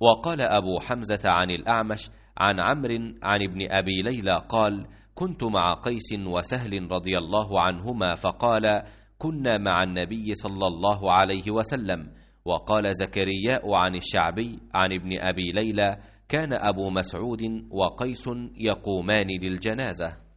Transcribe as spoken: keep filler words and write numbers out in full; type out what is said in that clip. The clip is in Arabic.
وقال أبو حمزة عن الأعمش عن عمرو عن ابن أبي ليلى قال: كنت مع قيس وسهل رضي الله عنهما فقال: كنا مع النبي صلى الله عليه وسلم. وقال زكرياء عن الشعبي عن ابن أبي ليلى: كان أبو مسعود وقيس يقومان للجنازة.